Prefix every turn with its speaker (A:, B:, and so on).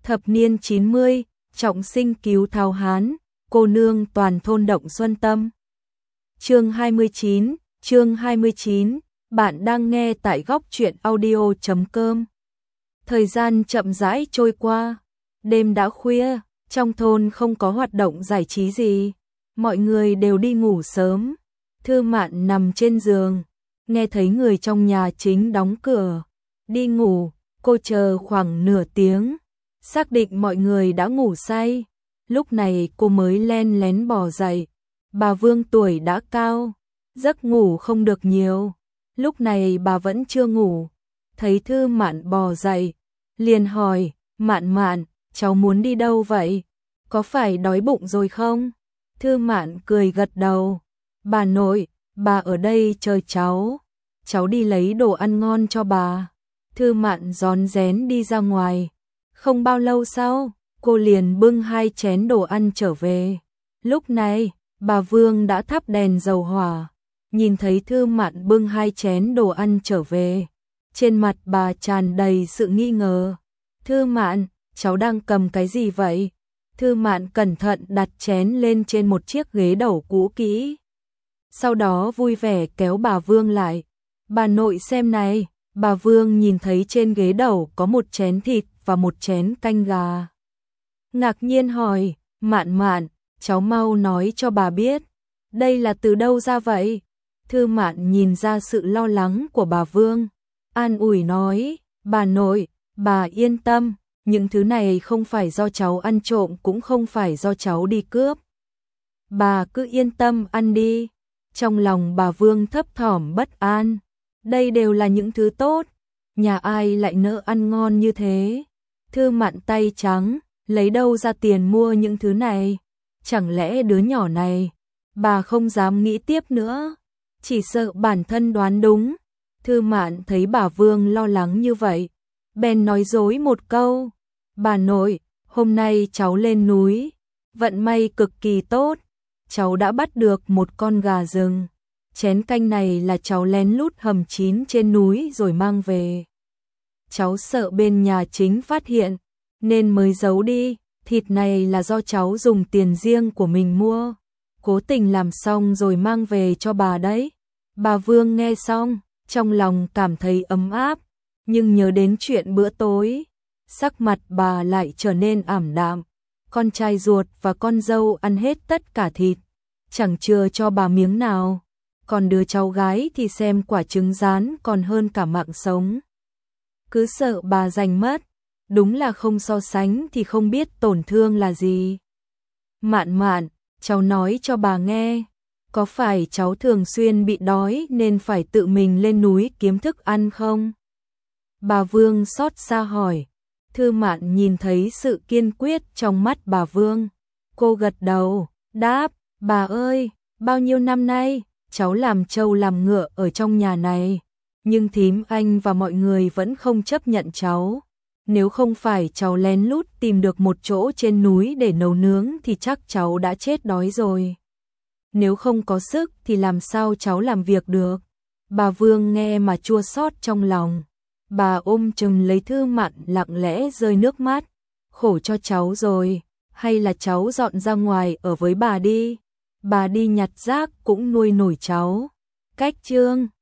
A: Thập niên 90, trọng sinh cứu Tháo Hán, cô nương toàn thôn động xuân tâm. Chương 29, bạn đang nghe tại góc truyện audio.com. Thời gian chậm rãi trôi qua, đêm đã khuya, trong thôn không có hoạt động giải trí gì, mọi người đều đi ngủ sớm. Thư Mạn nằm trên giường, nghe thấy người trong nhà chính đóng cửa, đi ngủ, cô chờ khoảng nửa tiếng, xác định mọi người đã ngủ say, lúc này cô mới len lén bò dậy. Bà Vương tuổi đã cao, giấc ngủ không được nhiều, lúc này bà vẫn chưa ngủ, thấy Thư Mạn bò dậy, liền hỏi, Mạn Mạn, cháu muốn đi đâu vậy? Có phải đói bụng rồi không? Thư Mạn cười gật đầu, bà nội, bà ở đây chờ cháu đi lấy đồ ăn ngon cho bà. Thư Mạn rón rén đi ra ngoài, không bao lâu sau, cô liền bưng 2 chén đồ ăn trở về. Lúc này, bà Vương đã thắp đèn dầu hỏa, nhìn thấy Thư Mạn bưng 2 chén đồ ăn trở về, trên mặt bà tràn đầy sự nghi ngờ. Thư Mạn, cháu đang cầm cái gì vậy? Thư Mạn cẩn thận đặt chén lên trên một chiếc ghế đầu cũ kỹ, sau đó vui vẻ kéo bà Vương lại. Bà nội xem này. Bà Vương nhìn thấy trên ghế đầu có một chén thịt và một chén canh gà, ngạc nhiên hỏi, Mạn Mạn, cháu mau nói cho bà biết, đây là từ đâu ra vậy? Thư Mạn nhìn ra sự lo lắng của bà Vương, an ủi nói, bà nội, bà yên tâm, những thứ này không phải do cháu ăn trộm, cũng không phải do cháu đi cướp. Bà cứ yên tâm ăn đi. Trong lòng bà Vương thấp thỏm bất an, đây đều là những thứ tốt, nhà ai lại nỡ ăn ngon như thế? Thư Mạn tay trắng, lấy đâu ra tiền mua những thứ này? Chẳng lẽ đứa nhỏ này, bà không dám nghĩ tiếp nữa, chỉ sợ bản thân đoán đúng. Thư Mạn thấy bà Vương lo lắng như vậy, bèn nói dối một câu, bà nội, hôm nay cháu lên núi, vận may cực kỳ tốt, cháu đã bắt được một con gà rừng. Chén canh này là cháu lén lút hầm chín trên núi rồi mang về. Cháu sợ bên nhà chính phát hiện, nên mới giấu đi, thịt này là do cháu dùng tiền riêng của mình mua, cố tình làm xong rồi mang về cho bà đấy. Bà Vương nghe xong, trong lòng cảm thấy ấm áp, nhưng nhớ đến chuyện bữa tối, sắc mặt bà lại trở nên ảm đạm. Con trai ruột và con dâu ăn hết tất cả thịt, chẳng chừa cho bà miếng nào. Còn đứa cháu gái thì xem quả trứng rán còn hơn cả mạng sống. Cứ sợ bà giành mất, đúng là không so sánh thì không biết tổn thương là gì. Mạn Mạn, cháu nói cho bà nghe, có phải cháu thường xuyên bị đói nên phải tự mình lên núi kiếm thức ăn không? Bà Vương xót xa hỏi. Thư Mạn nhìn thấy sự kiên quyết trong mắt bà Vương, cô gật đầu, đáp, bà ơi, bao nhiêu năm nay, cháu làm trâu làm ngựa ở trong nhà này, nhưng thím anh và mọi người vẫn không chấp nhận cháu. Nếu không phải cháu lén lút tìm được một chỗ trên núi để nấu nướng thì chắc cháu đã chết đói rồi. Nếu không có sức thì làm sao cháu làm việc được? Bà Vương nghe mà chua xót trong lòng. Bà ôm chầm lấy Thư Mạn lặng lẽ rơi nước mắt. Khổ cho cháu rồi, hay là cháu dọn ra ngoài ở với bà đi. Bà đi nhặt rác cũng nuôi nổi cháu. Cách chương